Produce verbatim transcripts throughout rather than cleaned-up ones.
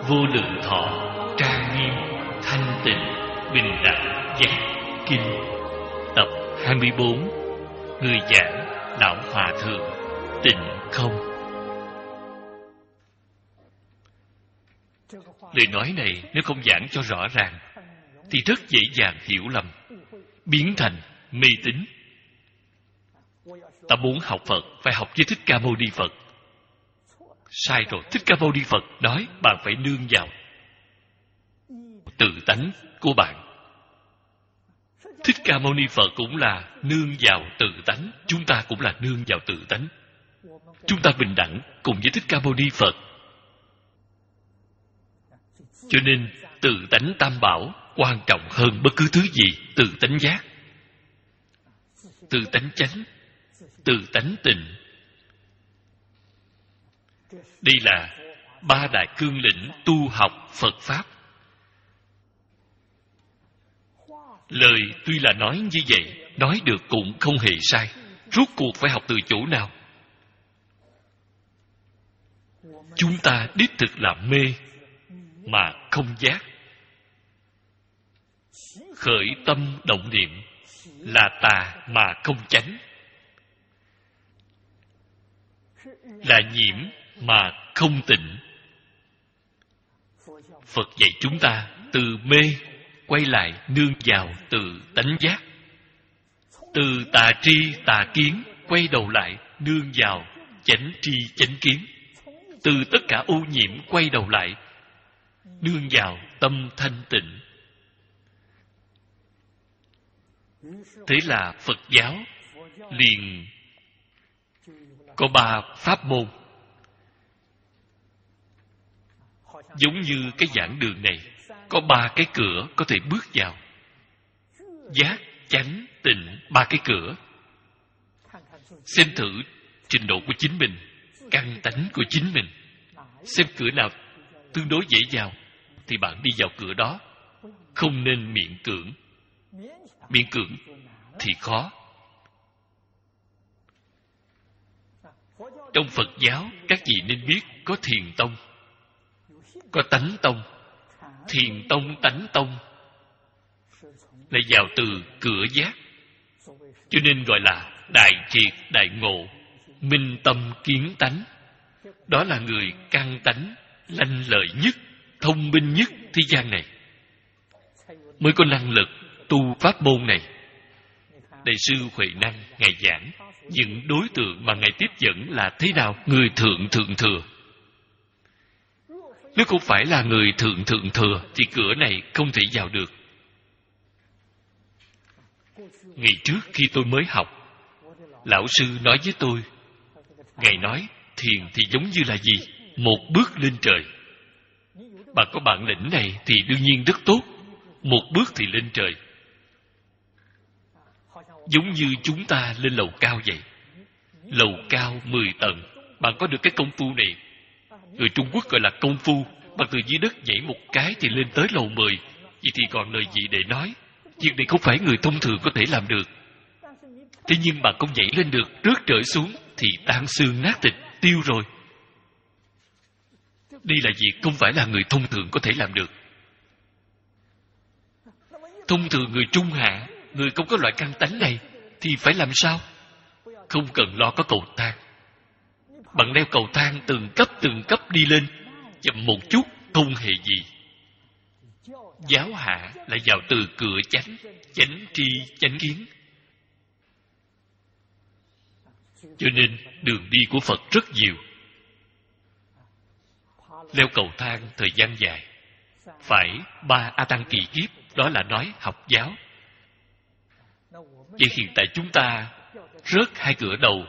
vô lượng thọ, trang nghiêm, thanh tịnh, bình đẳng, giác, kinh. Tập hai mươi bốn. Người giảng Đạo Hòa Thượng Tịnh Không. Lời nói này nếu không giảng cho rõ ràng thì rất dễ dàng hiểu lầm, biến thành mê tín. Ta muốn học Phật phải học với Thích Ca Mâu Ni Phật. Sai rồi. Thích Ca Mâu Ni Phật nói bạn phải nương vào tự tánh của bạn. Thích Ca Mâu Ni Phật cũng là nương vào tự tánh. Chúng ta cũng là nương vào tự tánh. Chúng ta bình đẳng cùng với Thích Ca Mâu Ni Phật. Cho nên tự tánh tam bảo quan trọng hơn bất cứ thứ gì. Tự tánh giác, tự tánh chánh, tự tánh tịnh. Đây là ba đại cương lĩnh tu học Phật Pháp. Lời tuy là nói như vậy, nói được cũng không hề sai. Rốt cuộc phải học từ chỗ nào? Chúng ta đích thực là mê mà không giác. Khởi tâm động niệm là tà mà không chánh, là nhiễm mà không tịnh. Phật dạy chúng ta từ mê quay lại nương vào từ tánh giác, từ tà tri tà kiến quay đầu lại nương vào chánh tri chánh kiến, từ tất cả ô nhiễm quay đầu lại nương vào tâm thanh tịnh. Thế là Phật giáo liền có ba pháp môn. Giống như cái giảng đường này có ba cái cửa có thể bước vào. Giác, chánh, tịnh, ba cái cửa. Xem thử trình độ của chính mình, căn tánh của chính mình. Xem cửa nào tương đối dễ vào thì bạn đi vào cửa đó. Không nên miễn cưỡng. Miễn cưỡng thì khó. Trong Phật giáo, các vị nên biết có Thiền Tông, có Tánh Tông. Thiền Tông, Tánh Tông là vào từ cửa giác, cho nên gọi là đại triệt đại ngộ, minh tâm kiến tánh. Đó là người căn tánh lanh lợi nhất, thông minh nhất thế gian này, mới có năng lực tu pháp môn này. Đại sư Huệ Năng ngài giảng, những đối tượng mà ngài tiếp dẫn là thế nào? Người thượng thượng thừa. Nếu không phải là người thượng thượng thừa thì cửa này không thể vào được. Ngày trước khi tôi mới học, lão sư nói với tôi, ngài nói thiền thì giống như là gì? Một bước lên trời. Bạn có bản lĩnh này thì đương nhiên rất tốt. Một bước thì lên trời. Giống như chúng ta lên lầu cao vậy. Lầu cao mười tầng. Bạn có được cái công phu này. Người Trung Quốc gọi là công phu. Bạn từ dưới đất nhảy một cái thì lên tới lầu mười. Vậy thì còn lời gì để nói? Việc này không phải người thông thường có thể làm được. Thế nhưng bạn không nhảy lên được, rớt trở xuống thì tan xương nát thịt, tiêu rồi. Đây là việc không phải là người thông thường có thể làm được. Thông thường người trung hạ, người không có loại căn tánh này thì phải làm sao? Không cần lo có cầu thang. Bạn leo cầu thang từng cấp từng cấp đi lên, chậm một chút không hề gì. Giáo hạ là vào từ cửa chánh, chánh tri chánh kiến. Cho nên đường đi của Phật rất nhiều. Leo cầu thang thời gian dài, phải ba A Tăng kỳ kiếp, đó là nói học giáo. Vậy hiện tại chúng ta rớt hai cửa đầu.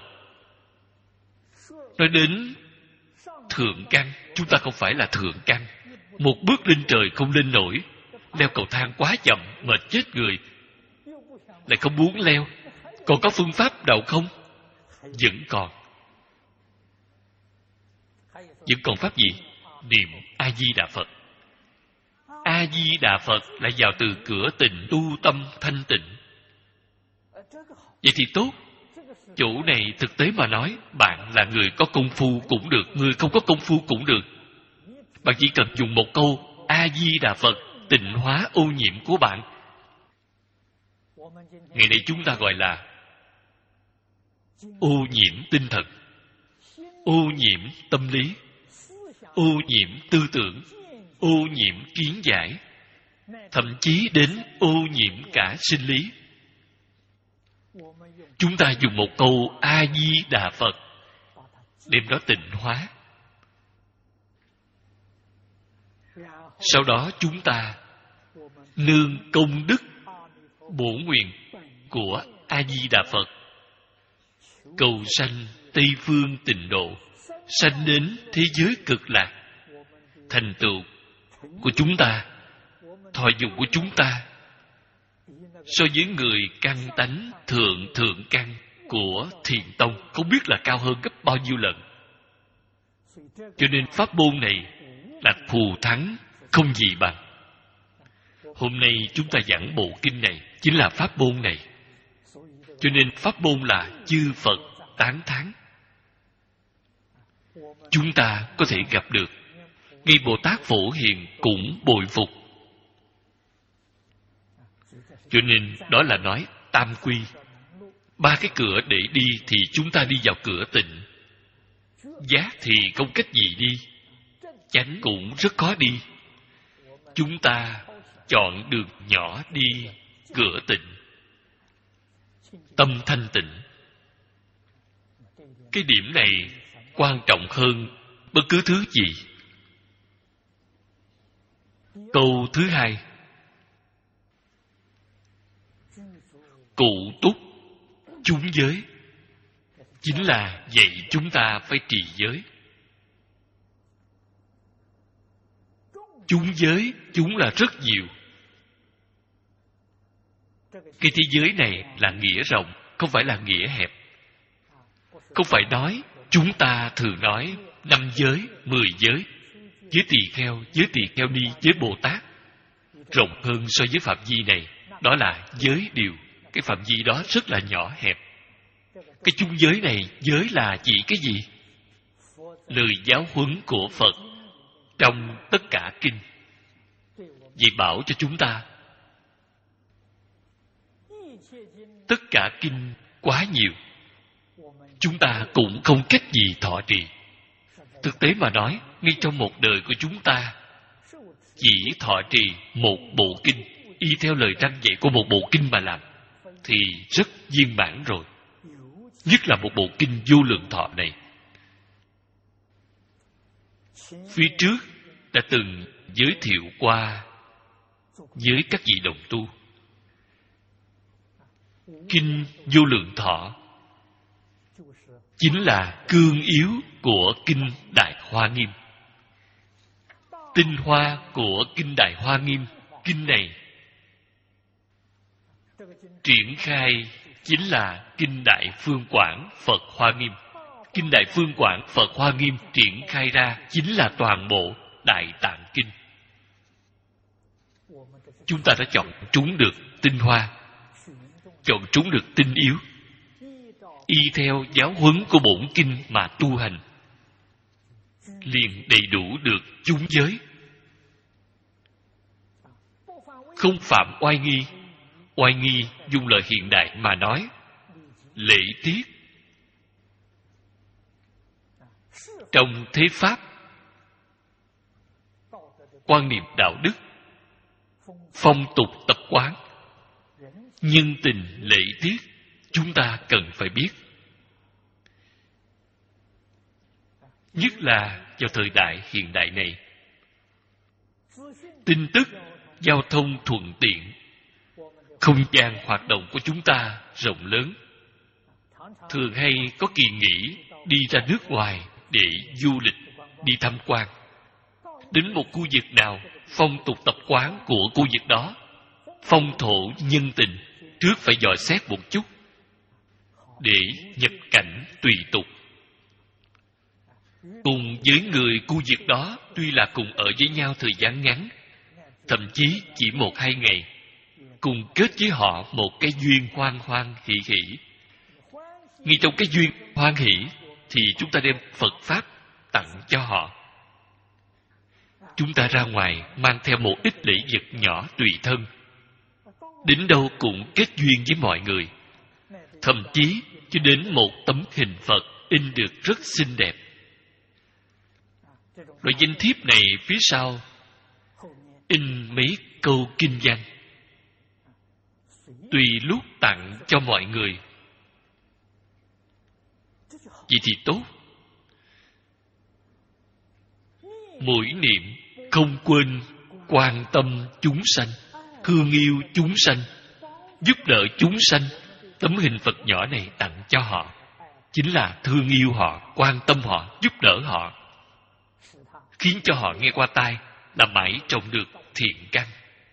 Nói đến thượng căn, chúng ta không phải là thượng căn. Một bước lên trời không lên nổi. Leo cầu thang quá chậm, mệt chết người. Lại không muốn leo. Còn có phương pháp nào không? Vẫn còn. Vẫn còn pháp gì? Niệm A-di-đà Phật. A-di-đà Phật là vào từ cửa tịnh, tu tâm thanh tịnh. Vậy thì tốt. Chỗ này thực tế mà nói, bạn là người có công phu cũng được, người không có công phu cũng được. Bạn chỉ cần dùng một câu A-di-đà Phật tịnh hóa ô nhiễm của bạn. Ngày nay chúng ta gọi là ô nhiễm tinh thần, ô nhiễm tâm lý, ô nhiễm tư tưởng, ô nhiễm kiến giải, thậm chí đến ô nhiễm cả sinh lý. Chúng ta dùng một câu A-di-đà Phật đem nó tịnh hóa. Sau đó chúng ta nương công đức bổn nguyện của A-di-đà Phật cầu sanh Tây phương tịnh độ, sanh đến thế giới cực lạc. Thành tựu của chúng ta, thọ dụng của chúng ta so với người căn tánh thượng thượng căn của Thiền Tông không biết là cao hơn gấp bao nhiêu lần. Cho nên pháp môn này là thù thắng không gì bằng. Hôm nay chúng ta giảng bộ kinh này chính là pháp môn này. Cho nên pháp môn là chư Phật tán thán. Chúng ta có thể gặp được, ngay Bồ Tát Phổ Hiền cũng bồi phục. Cho nên đó là nói tam quy. Ba cái cửa để đi thì chúng ta đi vào cửa tịnh. Giác thì không cách gì đi, chánh cũng rất khó đi. Chúng ta chọn đường nhỏ đi cửa tịnh, tâm thanh tịnh. Cái điểm này quan trọng hơn bất cứ thứ gì. Câu thứ hai, cụ túc chúng giới, chính là dạy chúng ta phải trì giới. Chúng giới, chúng là rất nhiều. Cái thế giới này là nghĩa rộng, không phải là nghĩa hẹp. Không phải nói, chúng ta thường nói năm giới, mười giới. Giới tỳ kheo, giới tỳ kheo ni, giới Bồ Tát. Rộng hơn so với phạm vi này, đó là giới điều. Cái phạm vi đó rất là nhỏ hẹp. Cái chung giới này, giới là chỉ cái gì? Lời giáo huấn của Phật trong tất cả kinh. Vậy bảo cho chúng ta, tất cả kinh quá nhiều, chúng ta cũng không cách gì thọ trì. Thực tế mà nói, ngay trong một đời của chúng ta, chỉ thọ trì một bộ kinh, y theo lời răn dạy của một bộ kinh mà làm, thì rất viên mãn rồi. Nhất là một bộ kinh vô lượng thọ này. Phía trước đã từng giới thiệu qua với các vị đồng tu. Kinh vô lượng thọ chính là cương yếu của kinh Đại Hoa Nghiêm. Tinh hoa của kinh Đại Hoa Nghiêm, kinh này triển khai chính là kinh Đại Phương Quảng Phật Hoa Nghiêm. Kinh Đại Phương Quảng Phật Hoa Nghiêm triển khai ra chính là toàn bộ Đại Tạng Kinh. Chúng ta đã chọn trúng được tinh hoa, chọn trúng được tinh yếu, y theo giáo huấn của bổn kinh mà tu hành, liền đầy đủ được chúng giới, không phạm oai nghi. Oai nghi dùng lời hiện đại mà nói, lễ tiết. Trong thế pháp, quan niệm đạo đức, phong tục tập quán, nhân tình lễ tiết, chúng ta cần phải biết. Nhất là vào thời đại hiện đại này, tin tức, giao thông thuận tiện, không gian hoạt động của chúng ta rộng lớn. Thường hay có kỳ nghỉ đi ra nước ngoài để du lịch, đi tham quan. Đến một khu vực nào, phong tục tập quán của khu vực đó, phong thổ nhân tình, trước phải dò xét một chút để nhập cảnh tùy tục. Cùng với người khu vực đó, tuy là cùng ở với nhau thời gian ngắn, thậm chí chỉ một hai ngày, cùng kết với họ một cái duyên hoan hoan hỷ hỷ. Ngay trong cái duyên hoan hỷ thì chúng ta đem Phật Pháp tặng cho họ. chúng ta ra ngoài mang theo một ít lễ vật nhỏ tùy thân, đến đâu cũng kết duyên với mọi người. Thậm chí cho đến một tấm hình Phật in được rất xinh đẹp. Loại danh thiếp này phía sau in mấy câu kinh văn, tùy lúc tặng cho mọi người. Vậy thì tốt. Mỗi niệm không quên quan tâm chúng sanh, thương yêu chúng sanh, giúp đỡ chúng sanh. Tấm hình Phật nhỏ này tặng cho họ chính là thương yêu họ, quan tâm họ, giúp đỡ họ, khiến cho họ nghe qua tai là mãi trồng được thiện căn.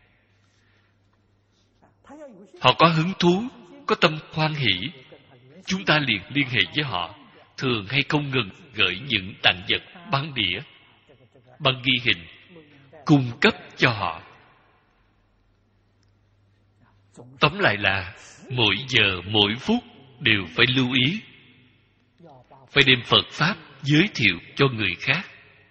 Họ có hứng thú, có tâm hoan hỷ, chúng ta liền liên hệ với họ, thường hay không ngừng gửi những tặng vật, băng đĩa, băng ghi hình, cung cấp cho họ. Tóm lại là mỗi giờ mỗi phút đều phải lưu ý, phải đem Phật Pháp giới thiệu cho người khác.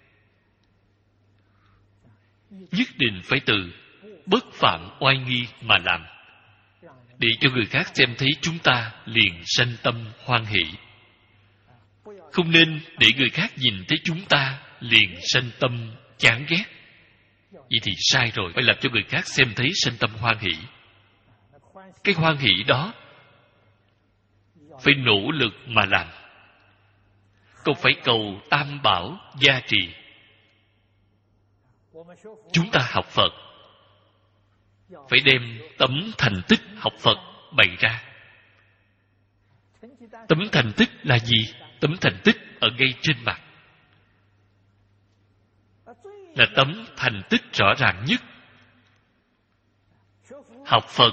Nhất định phải từ bất phạm oai nghi mà làm, để cho người khác xem thấy chúng ta liền sanh tâm hoan hỷ. Không nên để người khác nhìn thấy chúng ta liền sanh tâm chán ghét. Vậy thì sai rồi, phải làm cho người khác xem thấy sanh tâm hoan hỷ. Cái hoan hỷ đó phải nỗ lực mà làm, không phải cầu tam bảo gia trì. Chúng ta học Phật phải đem tấm thành tích học Phật bày ra. Tấm thành tích là gì? Tấm thành tích ở ngay trên mặt, là tấm thành tích rõ ràng nhất. Học Phật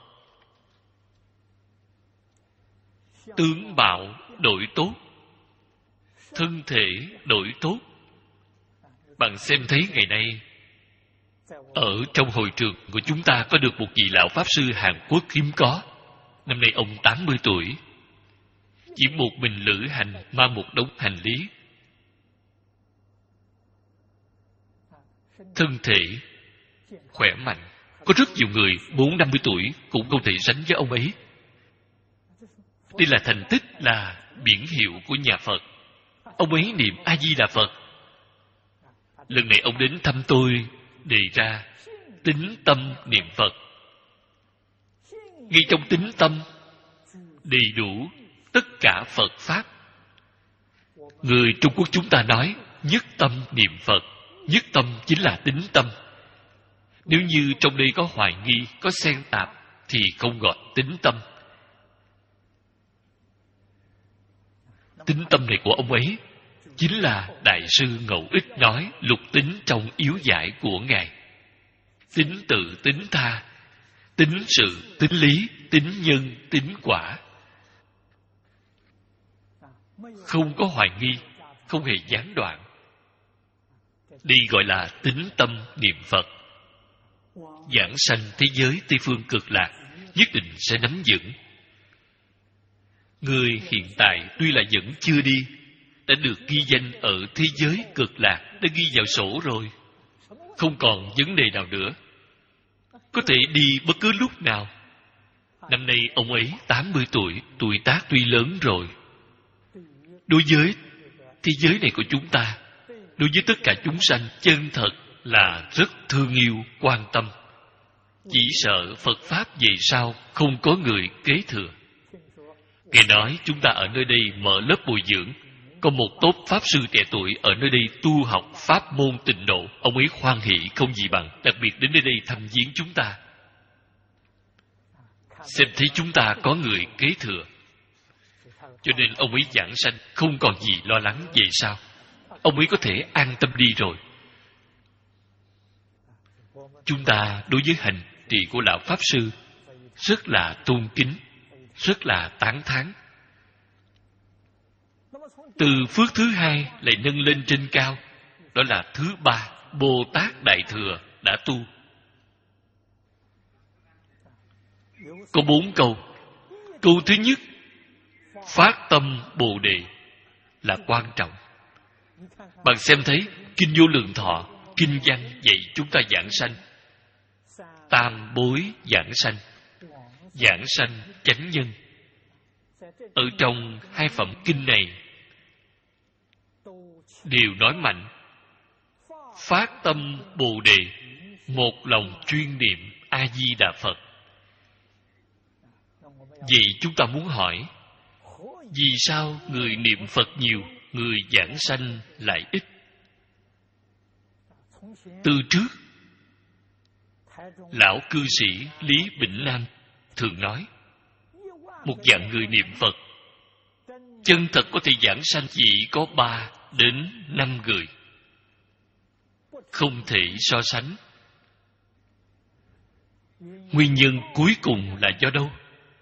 tướng mạo đổi tốt, thân thể đổi tốt. Bạn xem thấy ngày nay ở trong hội trường của chúng ta có được một vị lão Pháp Sư Hàn Quốc hiếm có. Năm nay ông tám mươi tuổi, chỉ một mình lữ hành mang một đống hành lý. Thân thể khỏe mạnh. Có rất nhiều người bốn năm mươi tuổi cũng không thể sánh với ông ấy. Đây là thành tích, là biển hiệu của nhà Phật. Ông ấy niệm A Di Đà Phật. Lần này ông đến thăm tôi, đề ra tín tâm niệm Phật. Ngay trong tín tâm đầy đủ tất cả Phật Pháp. Người Trung Quốc chúng ta nói nhất tâm niệm Phật. Nhất tâm chính là tín tâm. Nếu như trong đây có hoài nghi, có xen tạp thì không gọi tín tâm. Tín tâm này của ông ấy chính là Đại sư Ngẫu Ích nói lục tín trong yếu giải của Ngài. Tín tự, tín tha, tín sự, tín lý, tín nhân, tín quả. Không có hoài nghi, không hề gián đoạn. Đây gọi là tín tâm niệm Phật. Giảng sanh thế giới Tây Phương Cực Lạc nhất định sẽ nắm vững. Người hiện tại tuy là vẫn chưa đi, đã được ghi danh ở thế giới Cực Lạc, đã ghi vào sổ rồi, không còn vấn đề nào nữa, có thể đi bất cứ lúc nào. Năm nay ông ấy tám mươi tuổi, tuổi tác tuy lớn rồi. Đối với thế giới này của chúng ta, đối với tất cả chúng sanh, chân thật là rất thương yêu, quan tâm. Chỉ sợ Phật Pháp về sau không có người kế thừa. Nghe nói chúng ta ở nơi đây mở lớp bồi dưỡng, có một tốt Pháp Sư trẻ tuổi ở nơi đây tu học Pháp môn Tịnh Độ. Ông ấy hoan hỷ không gì bằng, đặc biệt đến nơi đây thăm viếng chúng ta, xem thấy chúng ta có người kế thừa. Cho nên ông ấy giảng sanh không còn gì lo lắng về sau. Ông ấy có thể an tâm đi rồi. Chúng ta đối với hành trì của Lão Pháp Sư rất là tôn kính, rất là tán thán. Từ phước thứ hai lại nâng lên trên cao, đó là thứ ba, Bồ Tát Đại Thừa đã tu. Có bốn câu. Câu thứ nhất, phát tâm Bồ Đề là quan trọng. Bạn xem thấy Kinh Vô Lượng Thọ, kinh văn dạy chúng ta giảng sanh. Tam bối giảng sanh, giảng sanh chánh nhân. Ở trong hai phẩm kinh này đều nói mạnh phát tâm Bồ Đề, một lòng chuyên niệm A Di Đà Phật. Vậy chúng ta muốn hỏi, vì sao người niệm Phật nhiều, người giảng sanh lại ít? Từ trước, lão cư sĩ Lý Bỉnh Nam thường nói, một vạn người niệm Phật, chân thật có thể giảng sanh chỉ có ba đến năm người. Không thể so sánh. Nguyên nhân cuối cùng là do đâu?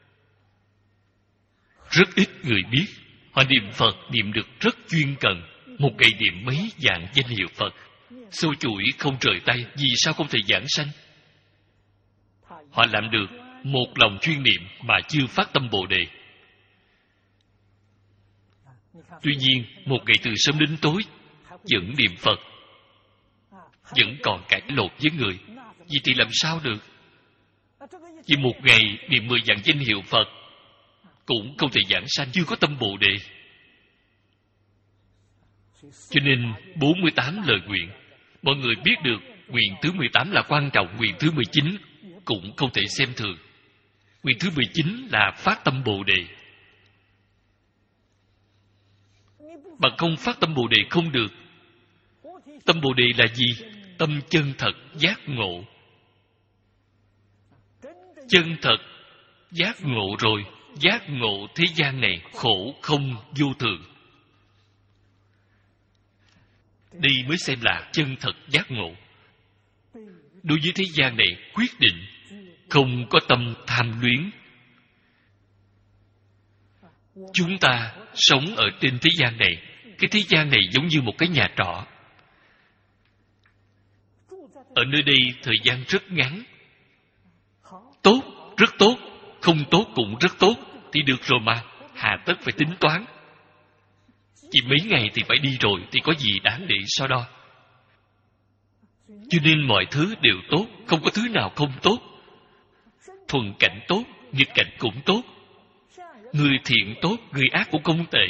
Rất ít người biết. Họ niệm Phật niệm được rất chuyên cần, một ngày niệm mấy vạn danh hiệu Phật, sâu chuỗi không rời tay. Vì sao không thể giảng sanh? Họ làm được một lòng chuyên niệm mà chưa phát tâm Bồ Đề. Tuy nhiên, một ngày từ sớm đến tối vẫn niệm Phật, vẫn còn cãi lộn với người. Vì thì làm sao được? Chỉ một ngày niệm mười vạn danh hiệu Phật cũng không thể giảng sanh, chưa có tâm Bồ Đề. Cho nên bốn mươi tám lời nguyện, mọi người biết được nguyện thứ mười tám là quan trọng, nguyện thứ mười chín cũng không thể xem thường. Nguyện thứ mười chín là phát tâm Bồ Đề. Bạn không phát tâm Bồ Đề không được. Tâm Bồ Đề là gì? Tâm chân thật giác ngộ. Chân thật giác ngộ rồi, giác ngộ thế gian này khổ không vô thường. Đây mới xem là chân thật giác ngộ. Đối với thế gian này quyết định không có tâm tham luyến. Chúng ta sống ở trên thế gian này, cái thế gian này giống như một cái nhà trọ. Ở nơi đây thời gian rất ngắn. Tốt, rất tốt. Không tốt cũng rất tốt. Thì được rồi mà, hà tất phải tính toán. Chỉ mấy ngày thì phải đi rồi, thì có gì đáng để so đo. Cho nên mọi thứ đều tốt, không có thứ nào không tốt. Thuận cảnh tốt, nghịch cảnh cũng tốt. Người thiện tốt, người ác cũng không tệ.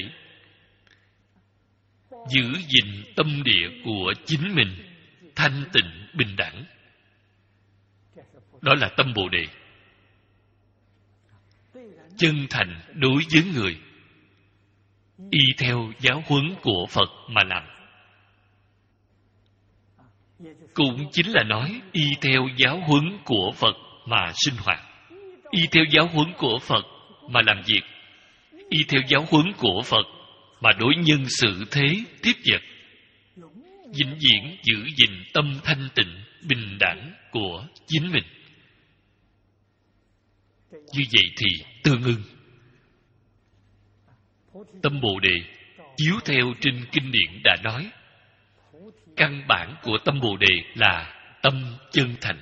Giữ gìn tâm địa của chính mình thanh tịnh bình đẳng, đó là tâm Bồ Đề. Chân thành đối với người, y theo giáo huấn của Phật mà làm. Cũng chính là nói y theo giáo huấn của Phật mà sinh hoạt, y theo giáo huấn của Phật mà làm việc, y theo giáo huấn của Phật mà đối nhân xử thế tiếp vật, vĩnh viễn giữ gìn tâm thanh tịnh bình đẳng của chính mình. Như vậy thì tương ưng. Tâm Bồ Đề chiếu theo trên kinh điển đã nói, căn bản của tâm Bồ Đề là tâm chân thành.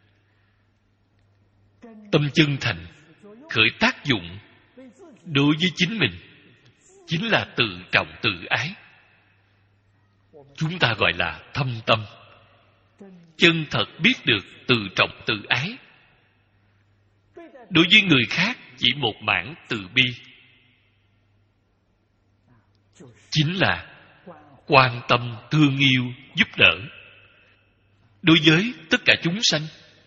Tâm chân thành khởi tác dụng đối với chính mình chính là tự trọng tự ái. Chúng ta gọi là thâm tâm. Chân thật biết được tự trọng tự ái. Đối với người khác chỉ một mảng từ bi, chính là quan tâm thương yêu giúp đỡ. Đối với tất cả chúng sanh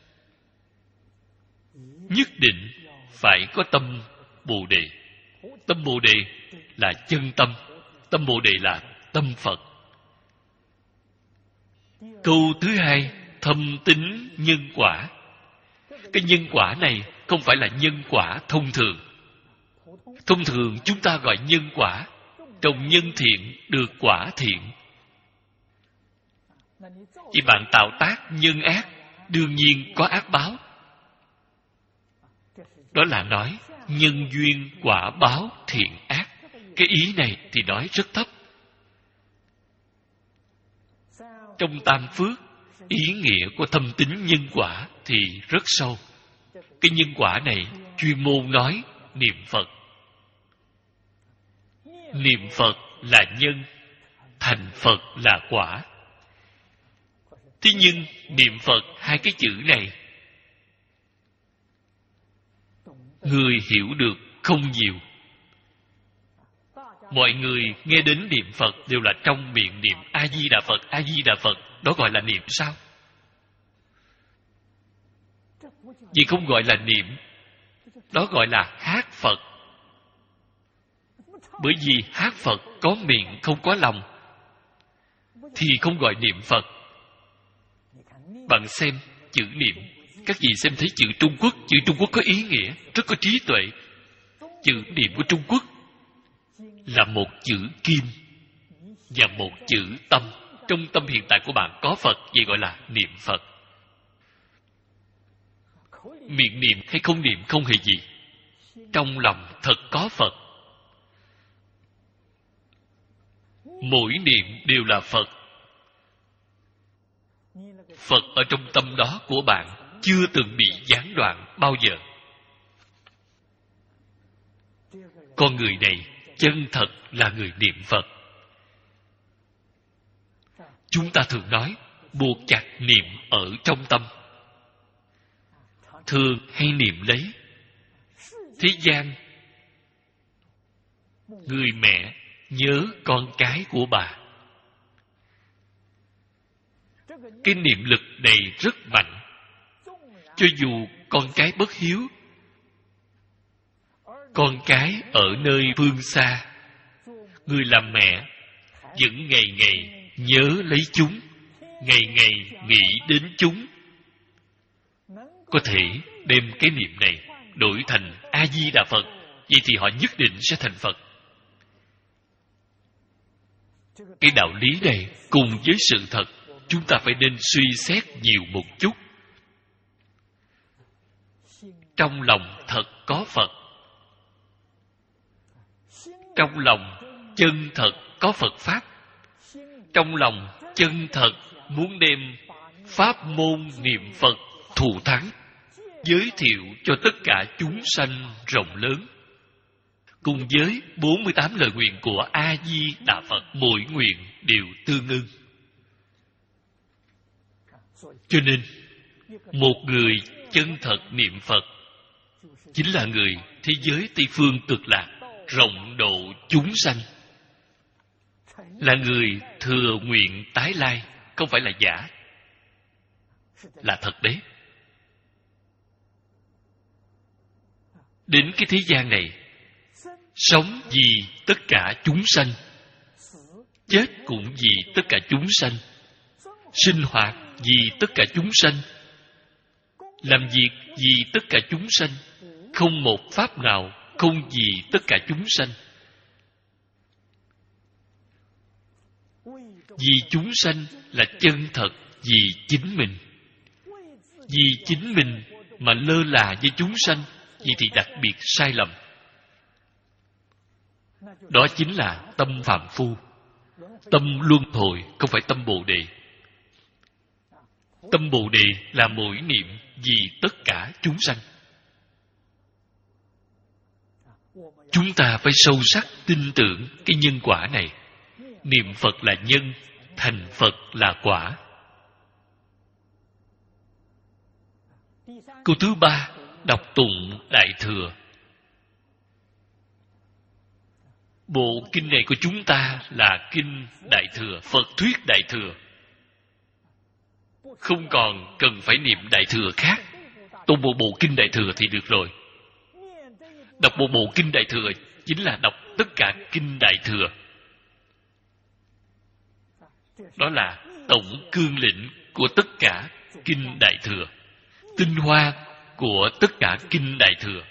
nhất định phải có tâm Bồ Đề. Tâm Bồ Đề là chân tâm. Tâm Bồ Đề là tâm Phật. Câu thứ hai, thâm tín nhân quả. Cái nhân quả này không phải là nhân quả thông thường. Thông thường chúng ta gọi nhân quả, trồng nhân thiện được quả thiện. Chỉ bạn tạo tác nhân ác, đương nhiên có ác báo. Đó là nói nhân duyên quả báo thiện ác. Cái ý này thì nói rất thấp. Trong Tam Phước, ý nghĩa của thâm tín nhân quả thì rất sâu. Cái nhân quả này chuyên môn nói niệm Phật. Niệm Phật là nhân, thành Phật là quả. Thế nhưng niệm Phật hai cái chữ này, người hiểu được không nhiều. Mọi người nghe đến niệm Phật đều là trong miệng niệm A-di-đà Phật, A-di-đà Phật. Đó gọi là niệm sao? Vì không gọi là niệm, đó gọi là hát Phật. Bởi vì hát Phật có miệng không có lòng, thì không gọi niệm Phật. Bạn xem chữ niệm, các vị xem thấy chữ Trung Quốc, chữ Trung Quốc có ý nghĩa, rất có trí tuệ. Chữ niệm của Trung Quốc là một chữ kim và một chữ tâm. Trong tâm hiện tại của bạn có Phật, vậy gọi là niệm Phật. Miệng niệm hay không niệm không hề gì. Trong lòng thật có Phật. Mỗi niệm đều là Phật. Phật ở trong tâm đó của bạn chưa từng bị gián đoạn bao giờ. Con người này chân thật là người niệm Phật. Chúng ta thường nói buộc chặt niệm ở trong tâm. Thường hay niệm lấy. Thế gian, người mẹ nhớ con cái của bà. Cái niệm lực này rất mạnh. Cho dù con cái bất hiếu, con cái ở nơi phương xa, người làm mẹ vẫn ngày ngày nhớ lấy chúng, ngày ngày nghĩ đến chúng. Có thể đem cái niệm này đổi thành A-di-đà Phật, vậy thì họ nhất định sẽ thành Phật. Cái đạo lý này cùng với sự thật, chúng ta phải nên suy xét nhiều một chút. Trong lòng thật có Phật. Trong lòng chân thật có Phật Pháp. Trong lòng chân thật muốn đem pháp môn niệm Phật thù thắng, giới thiệu cho tất cả chúng sanh rộng lớn. Cùng với bốn mươi tám lời nguyện của A-di-đà Phật, mỗi nguyện đều tương ưng. Cho nên, một người chân thật niệm Phật chính là người thế giới Tây Phương Cực Lạc, rộng độ chúng sanh. Là người thừa nguyện tái lai, không phải là giả, là thật đấy. Đến cái thế gian này, sống vì tất cả chúng sanh, chết cũng vì tất cả chúng sanh, sinh hoạt vì tất cả chúng sanh, làm việc vì tất cả chúng sanh, không một pháp nào không vì tất cả chúng sanh. Vì chúng sanh là chân thật vì chính mình. Vì chính mình mà lơ là với chúng sanh, vậy thì đặc biệt sai lầm. Đó chính là tâm phàm phu, tâm luân hồi, không phải tâm bồ đề. Tâm bồ đề là mỗi niệm vì tất cả chúng sanh. Chúng ta phải sâu sắc tin tưởng cái nhân quả này. Niệm Phật là nhân, thành Phật là quả. Câu thứ ba, đọc tụng Đại Thừa. Bộ kinh này của chúng ta là kinh Đại Thừa, Phật thuyết Đại Thừa. Không còn cần phải niệm Đại Thừa khác. Tụng một bộ kinh Đại Thừa thì được rồi. Đọc một bộ kinh Đại Thừa chính là đọc tất cả kinh Đại Thừa. Đó là tổng cương lĩnh của tất cả kinh Đại Thừa, tinh hoa của tất cả kinh Đại Thừa.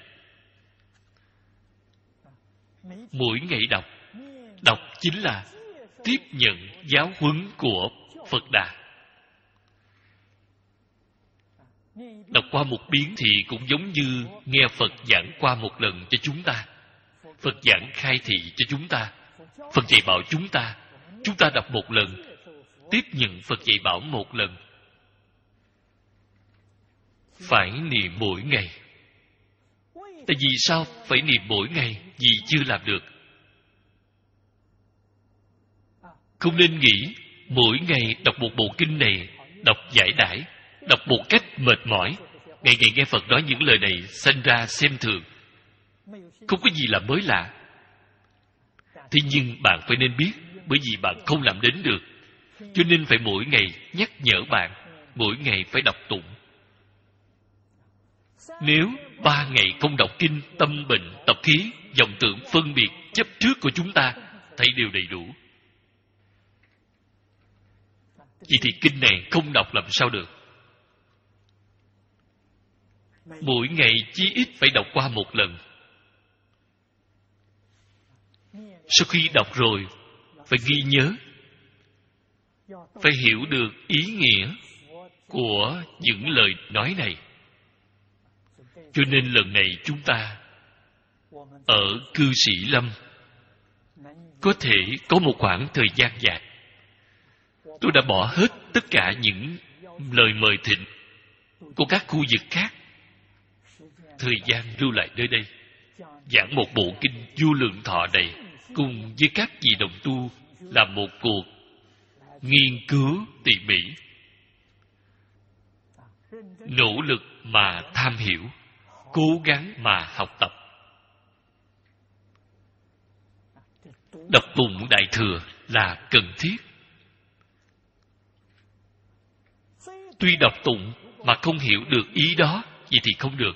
Mỗi ngày đọc, đọc chính là tiếp nhận giáo huấn của Phật Đà. Đọc qua một biến thì cũng giống như nghe Phật giảng qua một lần cho chúng ta. Phật giảng khai thị cho chúng ta, Phật dạy bảo chúng ta. Chúng ta đọc một lần, tiếp nhận Phật dạy bảo một lần. Phải niệm mỗi ngày. Tại vì sao phải niệm mỗi ngày? Vì chưa làm được. Không nên nghĩ mỗi ngày đọc một bộ kinh này đọc giải đãi, đọc một cách mệt mỏi. Ngày ngày nghe Phật nói những lời này, sanh ra xem thường, không có gì là mới lạ. Thế nhưng bạn phải nên biết, bởi vì bạn không làm đến được, cho nên phải mỗi ngày nhắc nhở bạn, mỗi ngày phải đọc tụng. Nếu ba ngày không đọc kinh, tâm bệnh, tập khí, vọng tưởng, phân biệt, chấp trước của chúng ta thấy đều đầy đủ. Vậy thì kinh này không đọc làm sao được? Mỗi ngày chí ít phải đọc qua một lần. Sau khi đọc rồi, phải ghi nhớ, phải hiểu được ý nghĩa của những lời nói này. Cho nên lần này chúng ta ở cư sĩ Lâm có thể có một khoảng thời gian dài. Tôi đã bỏ hết tất cả những lời mời thịnh của các khu vực khác, thời gian lưu lại nơi đây, giảng một bộ kinh Vô Lượng Thọ này, cùng với các vị đồng tu làm một cuộc nghiên cứu tỉ mỉ, nỗ lực mà tham hiểu, cố gắng mà học tập. Đọc tụng Đại Thừa là cần thiết. Tuy đọc tụng mà không hiểu được ý đó, vậy thì không được.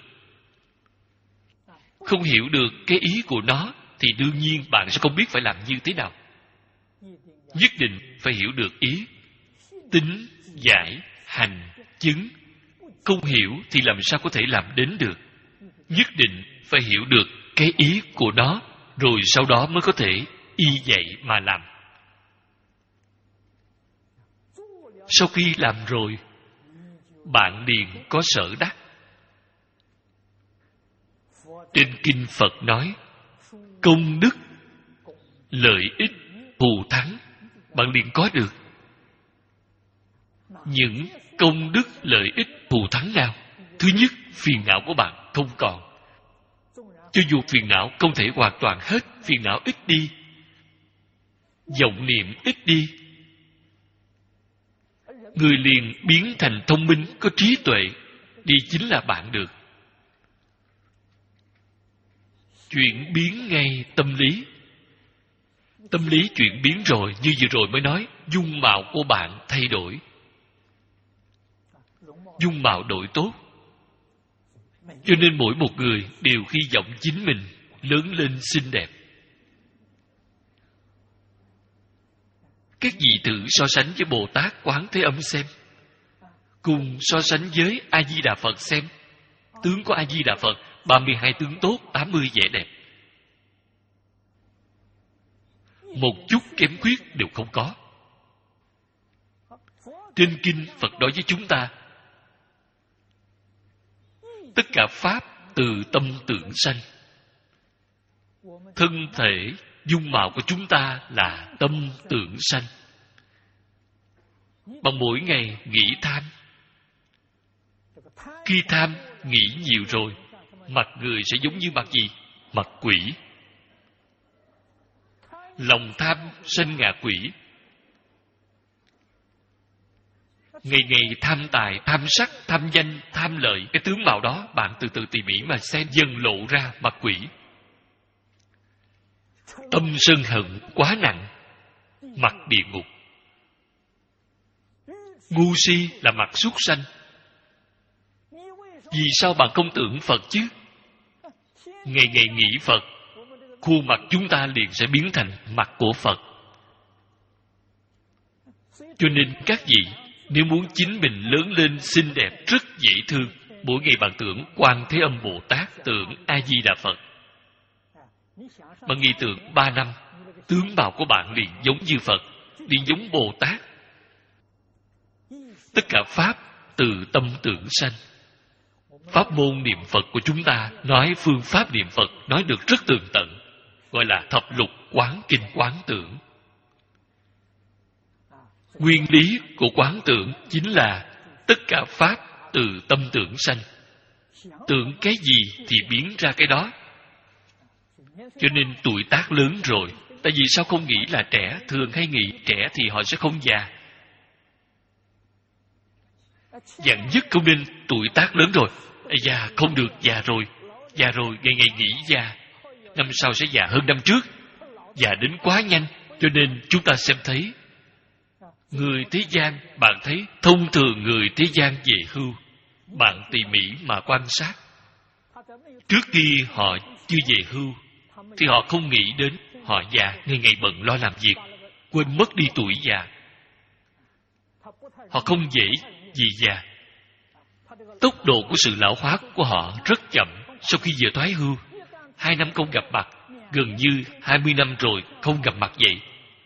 Không hiểu được cái ý của nó thì đương nhiên bạn sẽ không biết phải làm như thế nào. Nhất định phải hiểu được ý, tính, giải, hành, chứng. Không hiểu thì làm sao có thể làm đến được. Nhất định phải hiểu được cái ý của nó, rồi sau đó mới có thể y vậy mà làm. Sau khi làm rồi, bạn liền có sở đắc. Trên kinh Phật nói, công đức, lợi ích, thù thắng, bạn liền có được. Những công đức, lợi ích, thù thắng nào? Thứ nhất, phiền não của bạn không còn. Cho dù phiền não không thể hoàn toàn hết, phiền não ít đi, vọng niệm ít đi, người liền biến thành thông minh, có trí tuệ, đi chính là bạn được. Chuyển biến ngay tâm lý. Tâm lý chuyển biến rồi, như vừa rồi mới nói, dung mạo của bạn thay đổi. Dung mạo đổi tốt. Cho nên mỗi một người đều hy vọng chính mình lớn lên xinh đẹp. Các vị thử so sánh với Bồ Tát Quán Thế Âm xem, cùng so sánh với A Di Đà Phật xem. Tướng của A Di Đà Phật ba mươi hai tướng tốt, tám mươi vẻ đẹp, một chút kém khuyết đều không có. Trên kinh Phật nói với chúng ta, tất cả pháp từ tâm tưởng sanh. Thân thể, dung mạo của chúng ta là tâm tưởng sanh. Bằng mỗi ngày nghĩ tham. Khi tham, nghĩ nhiều rồi, mặt người sẽ giống như mặt gì? Mặt quỷ. Lòng tham sanh ngạ quỷ. Ngày ngày tham tài, tham sắc, tham danh, tham lợi. Cái tướng mạo đó bạn từ từ tỉ mỉ mà xem, dần lộ ra mặt quỷ. Tâm sân hận quá nặng, mặt địa ngục. Ngu si là mặt súc sanh. Vì sao bạn không tưởng Phật chứ? Ngày ngày nghĩ Phật, khuôn mặt chúng ta liền sẽ biến thành mặt của Phật. Cho nên các vị, nếu muốn chính mình lớn lên xinh đẹp, rất dễ thương, mỗi ngày bạn tưởng Quan Thế Âm Bồ Tát, tưởng A Di Đà Phật. Bạn nghĩ tưởng ba năm, tướng mạo của bạn liền giống như Phật, liền giống Bồ Tát. Tất cả pháp từ tâm tưởng sanh. Pháp môn niệm Phật của chúng ta nói phương pháp niệm Phật nói được rất tường tận, gọi là thập lục quán kinh quán tưởng. Nguyên lý của quán tưởng chính là tất cả pháp từ tâm tưởng sanh. Tưởng cái gì thì biến ra cái đó. Cho nên tuổi tác lớn rồi, tại vì sao không nghĩ là trẻ? Thường hay nghĩ trẻ thì họ sẽ không già. Dặn nhất không nên tuổi tác lớn rồi. Ây da, không được, già rồi. Già rồi, ngày ngày nghỉ già. Năm sau sẽ già hơn năm trước. Già đến quá nhanh. Cho nên chúng ta xem thấy, người thế gian, bạn thấy thông thường người thế gian về hưu, bạn tỉ mỉ mà quan sát. Trước khi họ chưa về hưu thì họ không nghĩ đến họ già, ngày ngày bận lo làm việc, quên mất đi tuổi già. Họ không dễ vì già. Tốc độ của sự lão hóa của họ rất chậm. Sau khi vừa thoái hưu, hai năm không gặp mặt, gần như hai mươi năm rồi không gặp mặt vậy.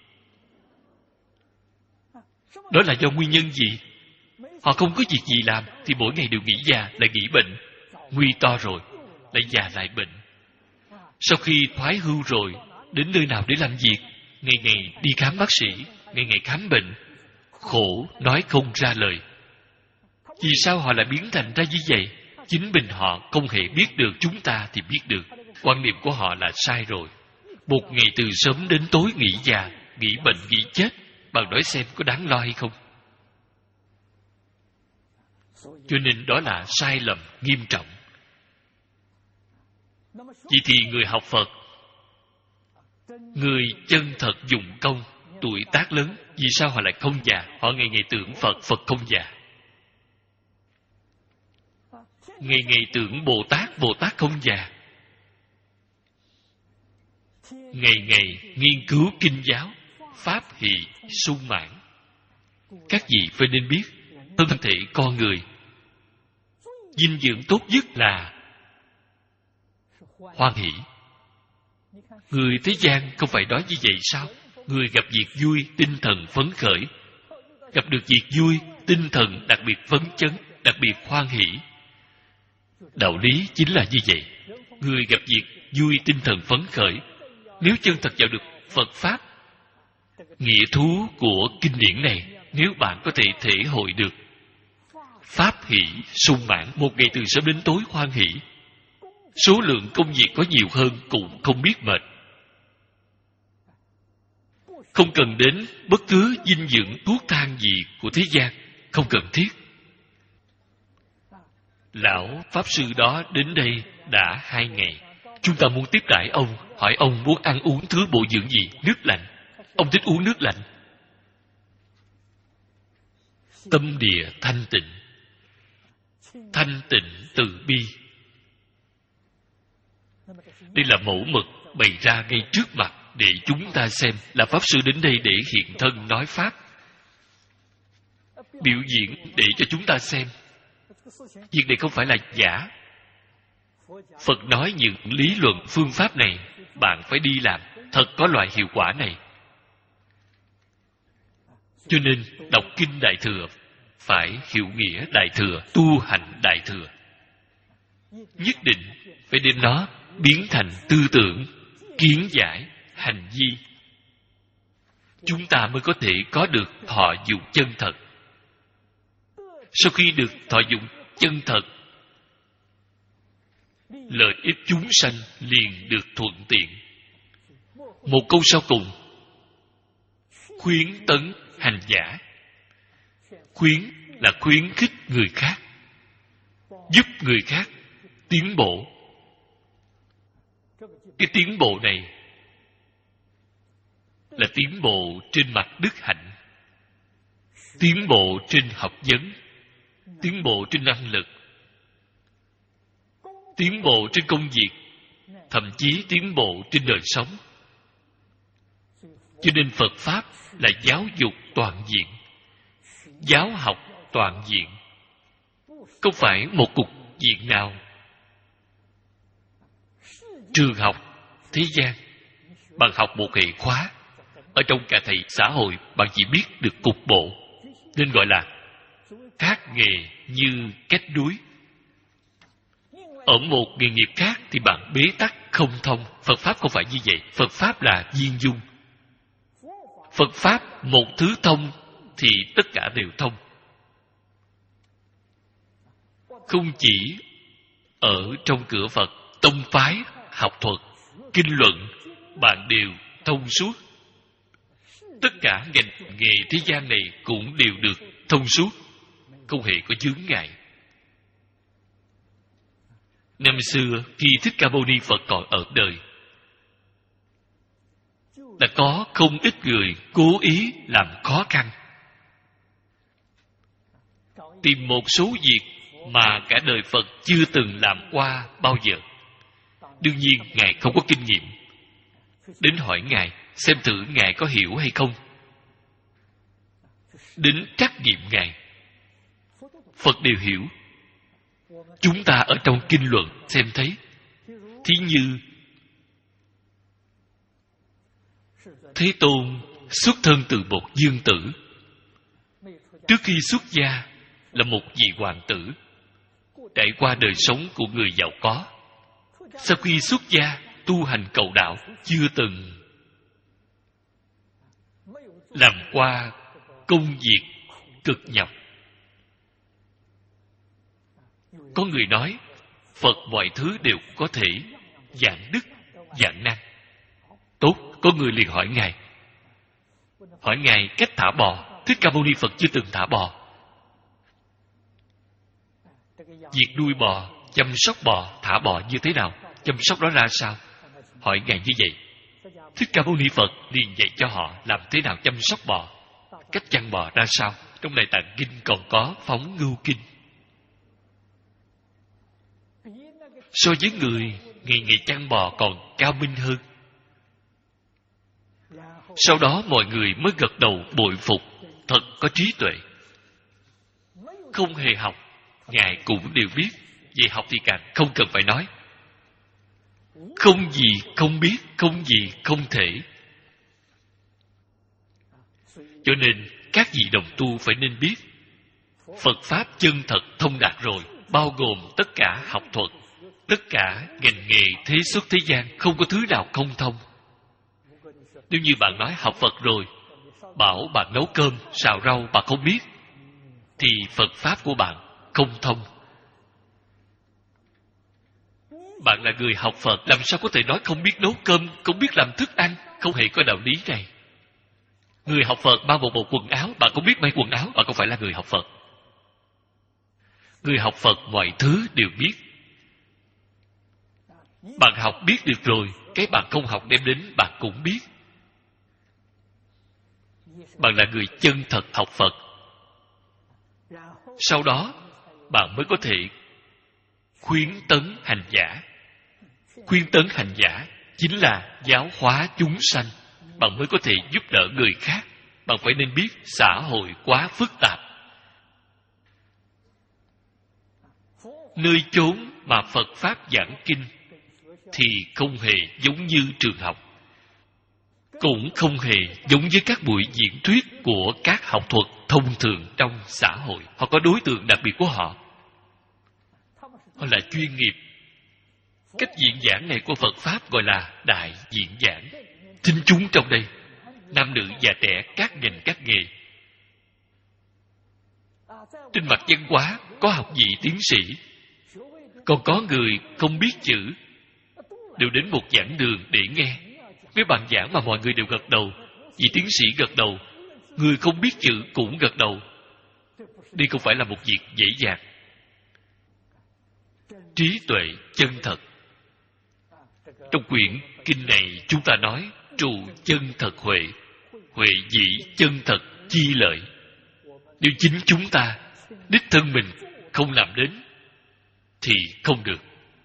Đó là do nguyên nhân gì? Họ không có việc gì làm thì mỗi ngày đều nghĩ già, lại nghĩ bệnh. Nguy to rồi, lại già lại bệnh. Sau khi thoái hưu rồi, đến nơi nào để làm việc? Ngày ngày đi khám bác sĩ, ngày ngày khám bệnh. Khổ nói không ra lời. Vì sao họ lại biến thành ra như vậy? Chính mình họ không hề biết được, chúng ta thì biết được. Quan niệm của họ là sai rồi. Một ngày từ sớm đến tối nghĩ già, nghĩ bệnh, nghĩ chết. Bạn nói xem có đáng lo hay không? Cho nên đó là sai lầm nghiêm trọng. Vậy thì người học Phật, người chân thật dụng công, tuổi tác lớn, vì sao họ lại không già? Họ ngày ngày tưởng Phật, Phật không già. Ngày ngày tưởng Bồ Tát, Bồ Tát không già. Ngày ngày nghiên cứu kinh giáo, pháp hỷ sung mãn. Các vị phải nên biết, thân thể con người, dinh dưỡng tốt nhất là hoan hỷ. Người thế gian không phải nói như vậy sao? Người gặp việc vui, tinh thần phấn khởi. Gặp được việc vui, tinh thần đặc biệt phấn chấn, đặc biệt hoan hỷ. Đạo lý chính là như vậy. Người gặp việc vui, tinh thần phấn khởi. Nếu chân thật vào được Phật Pháp, nghĩa thú của kinh điển này, nếu bạn có thể thể hội được, pháp hỷ sung mãn, một ngày từ sớm đến tối hoan hỷ, số lượng công việc có nhiều hơn cũng không biết mệt. Không cần đến bất cứ dinh dưỡng thuốc thang gì của thế gian, không cần thiết. Lão Pháp Sư đó đến đây đã hai ngày. Chúng ta muốn tiếp đãi ông, hỏi ông muốn ăn uống thứ bổ dưỡng gì? Nước lạnh. Ông thích uống nước lạnh. Tâm địa thanh tịnh, thanh tịnh từ bi. Đây là mẫu mực bày ra ngay trước mặt để chúng ta xem. Là Pháp Sư đến đây để hiện thân nói Pháp, biểu diễn để cho chúng ta xem. Việc này không phải là giả. Phật nói những lý luận phương pháp này, bạn phải đi làm, thật có loại hiệu quả này. Cho nên đọc kinh Đại Thừa phải hiểu nghĩa Đại Thừa, tu hành Đại Thừa. Nhất định phải đem nó biến thành tư tưởng, kiến giải, hành vi. Chúng ta mới có thể có được thọ dụng chân thật. Sau khi được thọ dụng chân thật, lợi ích chúng sanh liền được thuận tiện. Một câu sau cùng: khuyến tấn hành giả. Khuyến là khuyến khích người khác, giúp người khác tiến bộ. Cái tiến bộ này là tiến bộ trên mặt đức hạnh, tiến bộ trên học vấn, tiến bộ trên năng lực, tiến bộ trên công việc, thậm chí tiến bộ trên đời sống. Cho nên Phật Pháp là giáo dục toàn diện, giáo học toàn diện, không phải một cục diện nào. Trường học thế gian, bạn học một hệ khóa, ở trong cả thầy xã hội bạn chỉ biết được cục bộ, nên gọi là khác nghề như cách đuối. Ở một nghề nghiệp khác thì bạn bế tắc không thông. Phật Pháp không phải như vậy. Phật Pháp là viên dung. Phật Pháp một thứ thông thì tất cả đều thông. Không chỉ ở trong cửa Phật, tông phái, học thuật, kinh luận, bạn đều thông suốt. Tất cả ngành nghề thế gian này cũng đều được thông suốt. không hề có chướng ngại. Năm xưa khi Thích Ca Mâu Ni Phật còn ở đời, đã có không ít người cố ý làm khó khăn, tìm một số việc mà cả đời Phật chưa từng làm qua bao giờ. Đương nhiên Ngài không có kinh nghiệm. Đến hỏi Ngài xem thử Ngài có hiểu hay không. Đến trắc nghiệm Ngài, Phật đều hiểu. Chúng ta ở trong kinh luận xem thấy, thí như Thế Tôn xuất thân từ một dương tử, trước khi xuất gia là một vị hoàng tử, trải qua đời sống của người giàu có. Sau khi xuất gia tu hành cầu đạo, chưa từng làm qua công việc cực nhọc. Có người nói Phật mọi thứ đều có thể dạng đức, dạng năng. Tốt, có người liền hỏi Ngài, hỏi Ngài cách thả bò. Thích Ca Mâu Ni Phật chưa từng thả bò. Việc nuôi bò, chăm sóc bò, thả bò như thế nào, chăm sóc nó ra sao? Hỏi Ngài như vậy, Thích Ca Mâu Ni Phật liền dạy cho họ làm thế nào chăm sóc bò, cách chăn bò ra sao. Trong Đại Tạng Kinh còn có Phóng Ngưu Kinh. So với người ngày ngày chăn bò còn cao minh hơn. Sau đó mọi người mới gật đầu bội phục, thật có trí tuệ. Không hề học, Ngài cũng đều biết. Về học thì càng không cần phải nói. Không gì không biết, không gì không thể. Cho nên các vị đồng tu phải nên biết, Phật Pháp chân thật thông đạt rồi, bao gồm tất cả học thuật, tất cả ngành nghề thế xuất thế gian, không có thứ nào không thông. Nếu như bạn nói học Phật rồi, bảo bạn nấu cơm, xào rau bạn không biết, thì Phật Pháp của bạn không thông. Bạn là người học Phật, làm sao có thể nói không biết nấu cơm, không biết làm thức ăn, không hề có đạo lý này. Người học Phật bao một bộ quần áo, bạn không biết may quần áo, bạn không phải là người học Phật. Người học Phật mọi thứ đều biết. Bạn học biết được rồi, cái bạn không học đem đến bạn cũng biết. Bạn là người chân thật học Phật. Sau đó bạn mới có thể khuyến tấn hành giả. Khuyến tấn hành giả chính là giáo hóa chúng sanh. Bạn mới có thể giúp đỡ người khác. Bạn phải nên biết xã hội quá phức tạp. Nơi chốn mà Phật Pháp giảng kinh thì không hề giống như trường học, cũng không hề giống với các buổi diễn thuyết của các học thuật thông thường trong xã hội. Họ có đối tượng đặc biệt của họ. Họ là chuyên nghiệp. Cách diễn giảng này của Phật Pháp gọi là đại diễn giảng. Thính chúng trong đây, nam nữ già trẻ, các ngành các nghề. Trên mặt văn hóa có học vị tiến sĩ, còn có người không biết chữ, đều đến một giảng đường để nghe. Với bạn giảng mà mọi người đều gật đầu, vị tiến sĩ gật đầu, người không biết chữ cũng gật đầu. Đây không phải là một việc dễ dàng. Trí tuệ chân thật. Trong quyển kinh này chúng ta nói trụ chân thật huệ, huệ dĩ chân thật chi lợi. Nếu chính chúng ta đích thân mình không làm đến thì không được.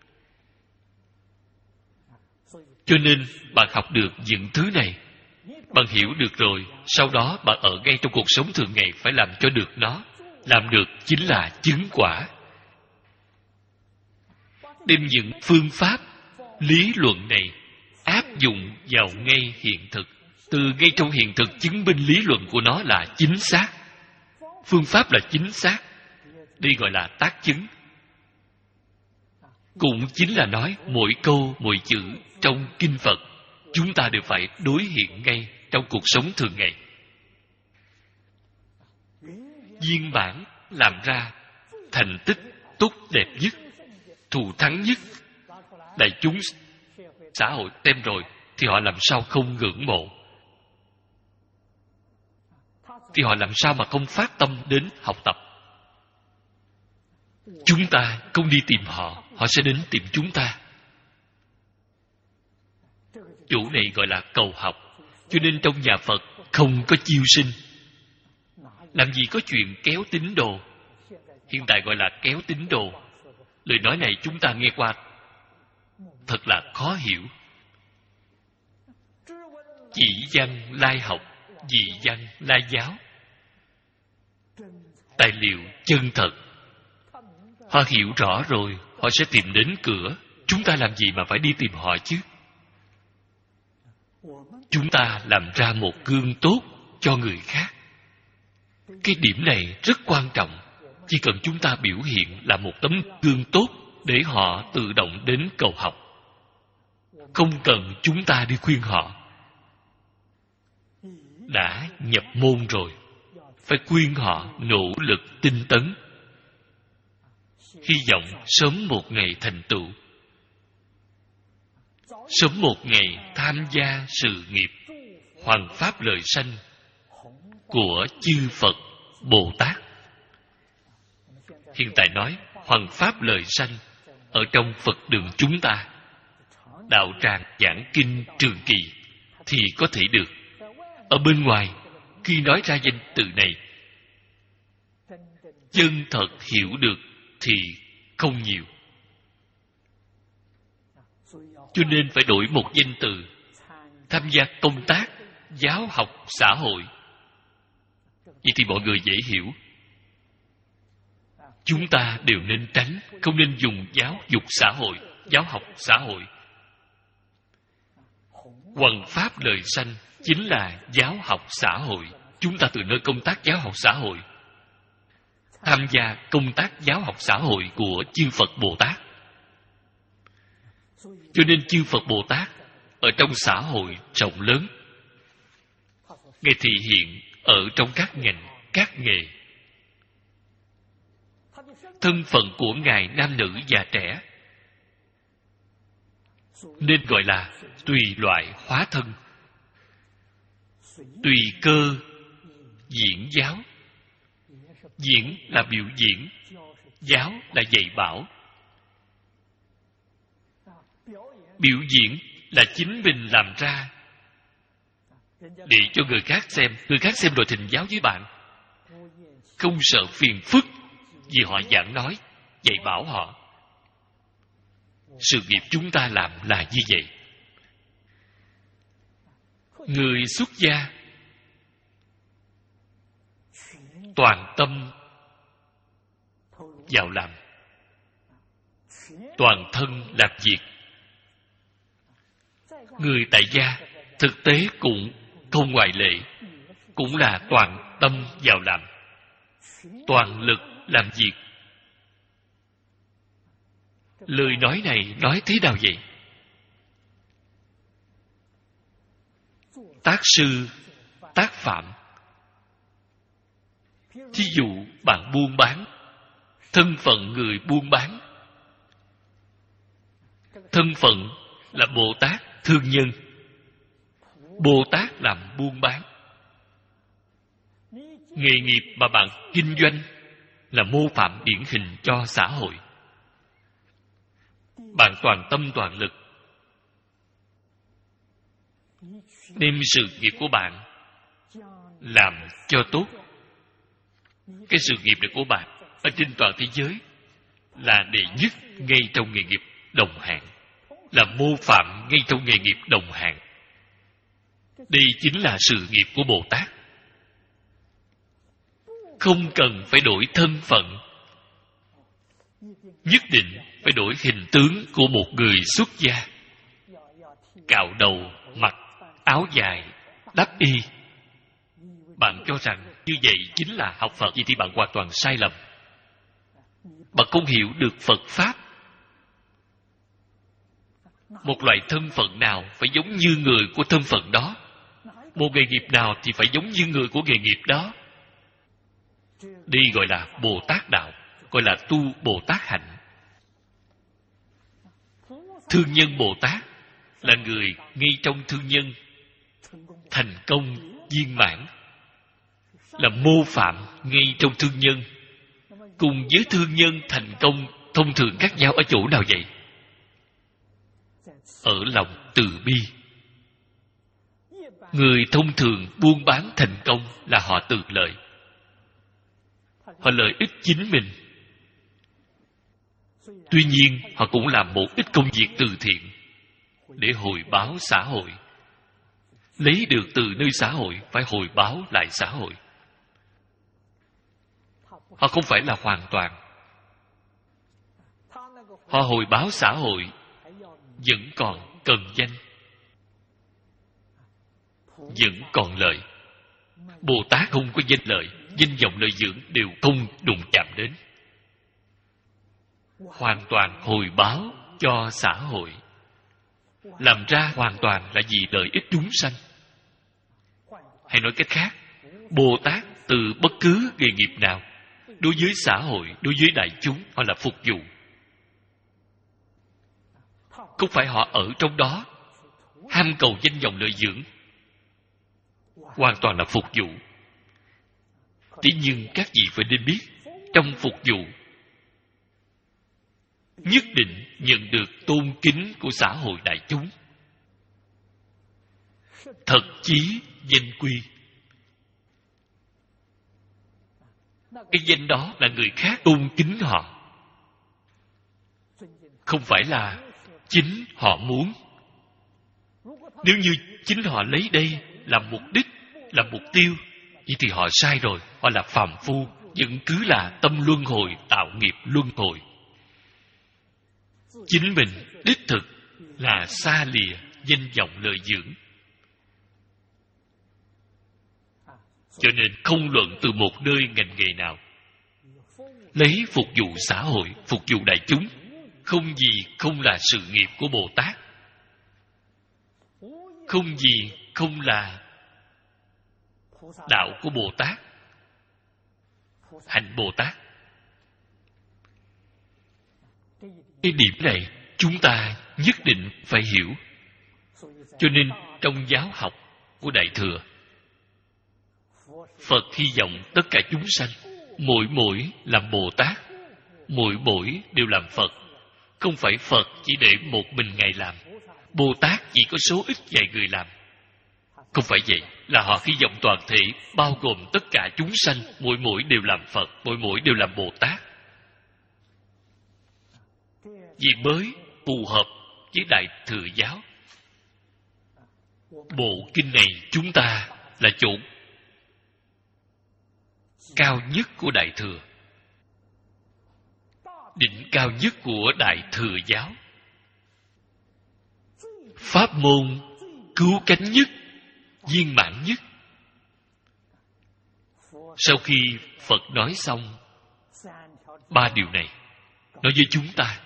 Cho nên bạn học được những thứ này, bạn hiểu được rồi, sau đó bạn ở ngay trong cuộc sống thường ngày phải làm cho được nó. Làm được chính là chứng quả. Đem những phương pháp, lý luận này áp dụng vào ngay hiện thực. Từ ngay trong hiện thực chứng minh lý luận của nó là chính xác. Phương pháp là chính xác. Đây gọi là tác chứng. Cũng chính là nói mỗi câu, mỗi chữ trong kinh Phật chúng ta đều phải đối hiện ngay trong cuộc sống thường ngày. Viên mãn làm ra thành tích tốt đẹp nhất, thù thắng nhất, đại chúng xã hội xem rồi thì họ làm sao không ngưỡng mộ, thì họ làm sao mà không phát tâm đến học tập. Chúng ta không đi tìm họ, họ sẽ đến tìm chúng ta. Chủ này gọi là cầu học. Cho nên trong nhà Phật không có chiêu sinh. Làm gì có chuyện kéo tín đồ. Hiện tại gọi là kéo tín đồ. Lời nói này chúng ta nghe qua thật là khó hiểu. Chỉ văn lai học, dị văn lai giáo. Tài liệu chân thật. Họ hiểu rõ rồi, họ sẽ tìm đến cửa. Chúng ta làm gì mà phải đi tìm họ chứ? Chúng ta làm ra một gương tốt cho người khác. Cái điểm này rất quan trọng. Chỉ cần chúng ta biểu hiện là một tấm gương tốt để họ tự động đến cầu học. Không cần chúng ta đi khuyên họ. Đã nhập môn rồi, phải khuyên họ nỗ lực tinh tấn. Hy vọng sớm một ngày thành tựu, sớm một ngày tham gia sự nghiệp hoằng pháp lợi sanh của chư Phật Bồ Tát. Hiện tại nói hoằng pháp lợi sanh ở trong Phật đường chúng ta, đạo tràng giảng kinh trường kỳ thì có thể được. Ở bên ngoài, khi nói ra danh từ này, chân thật hiểu được thì không nhiều. Cho nên phải đổi một danh từ. Tham gia công tác giáo học xã hội. Vậy thì mọi người dễ hiểu. Chúng ta đều nên tránh, không nên dùng giáo dục xã hội, giáo học xã hội. Hoằng pháp lợi sanh chính là giáo học xã hội. Chúng ta từ nơi công tác giáo học xã hội, tham gia công tác giáo học xã hội của chư Phật Bồ Tát. Cho nên chư Phật Bồ Tát ở trong xã hội rộng lớn, Ngài thị hiện ở trong các ngành, các nghề. Thân phận của Ngài nam nữ già trẻ nên gọi là tùy loại hóa thân, tùy cơ diễn giáo. Diễn là biểu diễn, giáo là dạy bảo. Biểu diễn là chính mình làm ra để cho người khác xem. Người khác xem rồi thỉnh giáo với bạn, không sợ phiền phức vì họ giảng nói, dạy bảo họ. Sự nghiệp chúng ta làm là như vậy. Người xuất gia toàn tâm vào làm, toàn thân làm việc. Người tại gia thực tế cũng không ngoại lệ, cũng là toàn tâm vào làm, toàn lực làm việc. Lời nói này nói thế nào vậy? Tác sư, tác phạm. Thí dụ bạn buôn bán, thân phận người buôn bán, thân phận là Bồ Tát thương nhân. Bồ Tát làm buôn bán. Nghề nghiệp mà bạn kinh doanh là mô phạm điển hình cho xã hội. Bạn toàn tâm toàn lực đem sự nghiệp của bạn làm cho tốt. Cái sự nghiệp này của bạn ở trên toàn thế giới là đệ nhất ngay trong nghề nghiệp đồng hạng, là mô phạm ngay trong nghề nghiệp đồng hạng. Đây chính là sự nghiệp của Bồ Tát. Không cần phải đổi thân phận, nhất định phải đổi hình tướng của một người xuất gia. Cạo đầu, mặc áo dài, đắp y. Bạn cho rằng như vậy chính là học Phật, vậy thì bạn hoàn toàn sai lầm. Bạn không hiểu được Phật Pháp. Một loại thân phận nào phải giống như người của thân phận đó, một nghề nghiệp nào thì phải giống như người của nghề nghiệp đó. Đây gọi là Bồ Tát đạo, gọi là tu Bồ Tát hạnh. Thương nhân Bồ Tát là người ngay trong thương nhân thành công viên mãn, là mô phạm ngay trong thương nhân. cùng với thương nhân thành công thông thường khác nhau ở chỗ nào vậy? Ở lòng từ bi. Người thông thường buôn bán thành công là họ tự lợi. Họ lợi ích chính mình. Tuy nhiên, họ cũng làm một ít công việc từ thiện để hồi báo xã hội. Lấy được từ nơi xã hội phải hồi báo lại xã hội. Họ không phải là hoàn toàn. Họ hồi báo xã hội vẫn còn cần danh, vẫn còn lợi. Bồ Tát không có danh lợi, danh vọng lợi dưỡng đều không đụng chạm đến. Hoàn toàn hồi báo cho xã hội. Làm ra hoàn toàn là vì lợi ích chúng sanh. Hay nói cách khác, Bồ Tát từ bất cứ nghề nghiệp nào, đối với xã hội, đối với đại chúng, họ là phục vụ. Không phải họ ở trong đó ham cầu danh vọng lợi dưỡng, hoàn toàn là phục vụ. Tuy nhiên các vị phải nên biết, trong phục vụ nhất định nhận được tôn kính của xã hội đại chúng, thật chí danh quy. Cái danh đó là người khác tôn kính họ, không phải là chính họ muốn. Nếu như chính họ lấy đây làm mục đích, làm mục tiêu, vậy thì họ sai rồi. Họ là phàm phu, vẫn cứ là tâm luân hồi, tạo nghiệp luân hồi. Chính mình đích thực là xa lìa danh vọng lợi dưỡng. Cho nên không luận từ một nơi ngành nghề nào, lấy phục vụ xã hội, phục vụ đại chúng, không gì không là sự nghiệp của Bồ Tát. Không gì không là đạo của Bồ Tát, hạnh Bồ Tát. Cái điểm này chúng ta nhất định phải hiểu. Cho nên trong giáo học của Đại Thừa, Phật hy vọng tất cả chúng sanh mỗi mỗi làm Bồ Tát, mỗi mỗi đều làm Phật. Không phải Phật chỉ để một mình Ngài làm, Bồ Tát chỉ có số ít vài người làm. Không phải vậy, là họ hy vọng toàn thể bao gồm tất cả chúng sanh mỗi mỗi đều làm Phật, mỗi mỗi đều làm Bồ Tát. Vì mới phù hợp với Đại Thừa giáo. Bộ kinh này chúng ta là chỗ cao nhất của Đại Thừa, đỉnh cao nhất của Đại Thừa giáo, pháp môn cứu cánh nhất, viên mãn nhất. Sau khi Phật nói xong ba điều này, nói với chúng ta,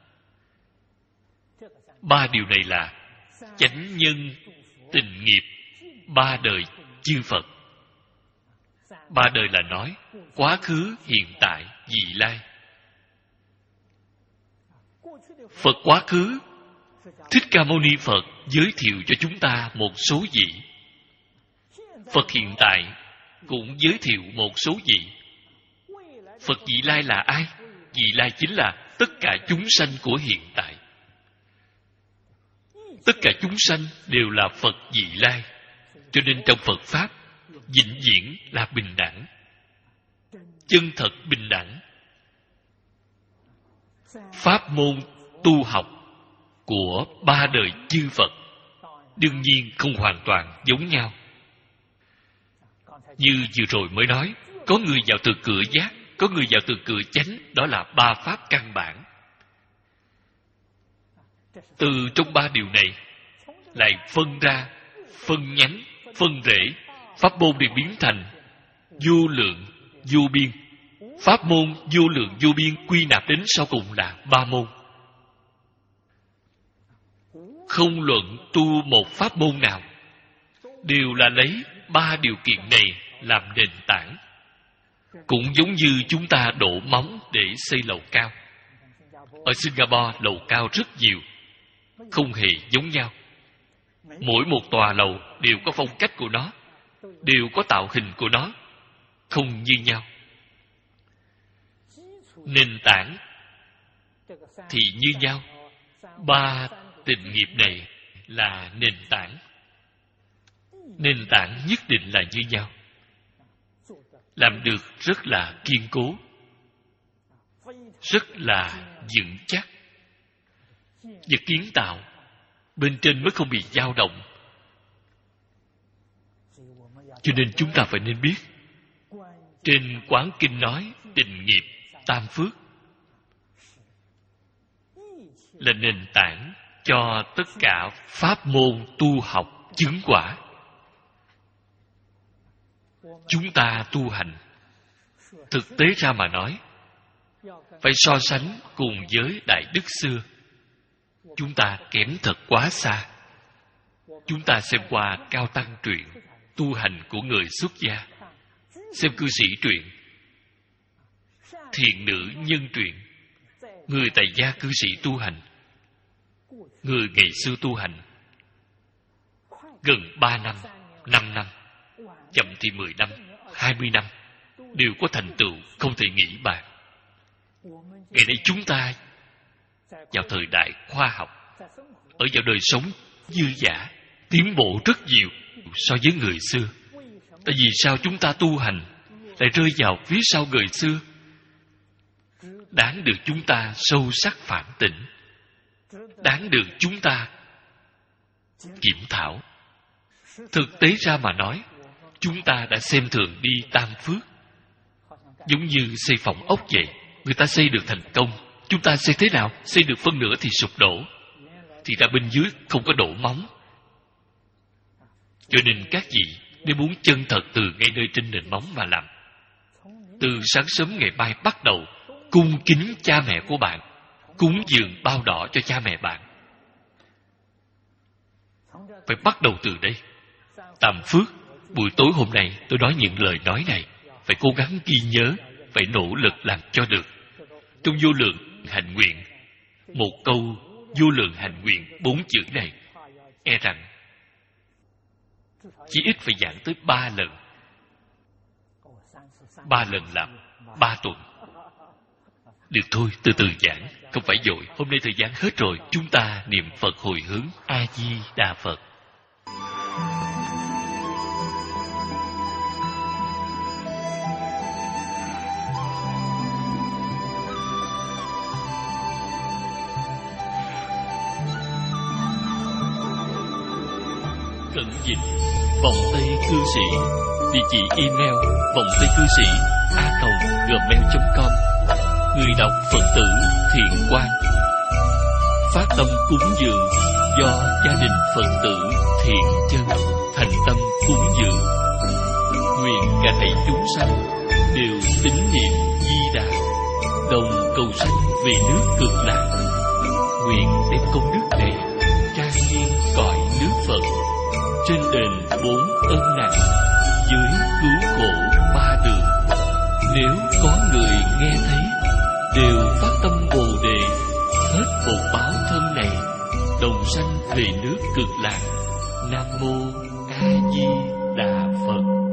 ba điều này là chánh nhân tình nghiệp ba đời chư Phật. Ba đời là nói quá khứ, hiện tại, vị lai. Phật quá khứ, Thích Ca Mâu Ni Phật giới thiệu cho chúng ta một số vị. Phật hiện tại cũng giới thiệu một số vị. Phật vị lai là ai? Vị lai chính là tất cả chúng sanh của hiện tại. Tất cả chúng sanh đều là Phật vị lai. Cho nên trong Phật Pháp, vĩnh viễn là bình đẳng, chân thật bình đẳng. Pháp môn tu học của ba đời chư Phật đương nhiên không hoàn toàn giống nhau. Như vừa rồi mới nói, có người vào từ cửa giác, có người vào từ cửa chánh, đó là ba pháp căn bản. Từ trong ba điều này lại phân ra, phân nhánh, phân rễ, pháp môn đều biến thành vô lượng, vô biên. Pháp môn vô lượng vô biên quy nạp đến sau cùng là ba môn. Không luận tu một pháp môn nào, đều là lấy ba điều kiện này làm nền tảng. Cũng giống như chúng ta đổ móng để xây lầu cao. Ở Singapore lầu cao rất nhiều, không hề giống nhau. Mỗi một tòa lầu đều có phong cách của nó, đều có tạo hình của nó, không như nhau. nền tảng thì như nhau. Ba tình nghiệp này là nền tảng. Nền tảng nhất định là như nhau. Làm được rất là kiên cố, rất là vững chắc. Và kiến tạo bên trên mới không bị dao động. Cho nên chúng ta phải nên biết, trên Quán Kinh nói định nghiệp tam phước là nền tảng cho tất cả pháp môn tu học chứng quả. Chúng ta tu hành, thực tế ra mà nói, phải so sánh cùng với Đại Đức xưa, chúng ta kém thật quá xa. Chúng ta xem qua Cao Tăng truyện, tu hành của người xuất gia, xem cư sĩ truyện, thiện nữ nhân truyện, người tại gia cư sĩ tu hành, người ngày xưa tu hành gần ba năm, năm năm, chậm thì mười năm, hai mươi năm, đều có thành tựu không thể nghĩ bàn. Ngày nay chúng ta vào thời đại khoa học, ở vào đời sống dư dả, tiến bộ rất nhiều so với người xưa. Tại vì sao chúng ta tu hành lại rơi vào phía sau người xưa? Đáng được chúng ta sâu sắc phản tỉnh, đáng được chúng ta kiểm thảo. Thực tế ra mà nói, chúng ta đã xem thường đi tam phước. Giống như xây phòng ốc vậy, người ta xây được thành công, chúng ta xây thế nào? Xây được phân nửa thì sụp đổ, thì ra bên dưới không có đổ móng. Cho nên các vị nếu muốn chân thật từ ngay nơi trên nền móng mà làm, từ sáng sớm ngày mai bắt đầu cung kính cha mẹ của bạn, cúng dường bao đỏ cho cha mẹ bạn. Phải bắt đầu từ đây. Tam phước, buổi tối hôm nay tôi nói những lời nói này, phải cố gắng ghi nhớ, phải nỗ lực làm cho được. Trong vô lượng hạnh nguyện, một câu vô lượng hạnh nguyện bốn chữ này, e rằng chỉ ít phải giảng tới ba lần. Ba lần làm ba tuần. Được thôi, từ từ giảng, không phải vội. Hôm nay thời gian hết rồi, chúng ta niệm Phật hồi hướng. A Di Đà Phật. Cẩn dịch Vọng Tây Cư Sĩ. Địa chỉ email vọng tây cư sĩ a còng gmail chấm com. Người đọc Phật tử Thiện Quang. Phát tâm cúng dường do gia đình Phật tử Thiện Chân thành tâm cúng dường. Nguyện cả thảy chúng sanh đều tín niệm Di Đà, đồng cầu sanh về nước Cực Lạc. Nguyện đem công đức này trang nghiêm cõi nước Phật, trên đền bốn ân nặng, dưới cứu khổ ba đường. Nếu có người nghe thấy, đều phát tâm Bồ Đề, hết bột báo thân này, đồng sanh về nước Cực Lạc. Nam mô A Di Đà Phật.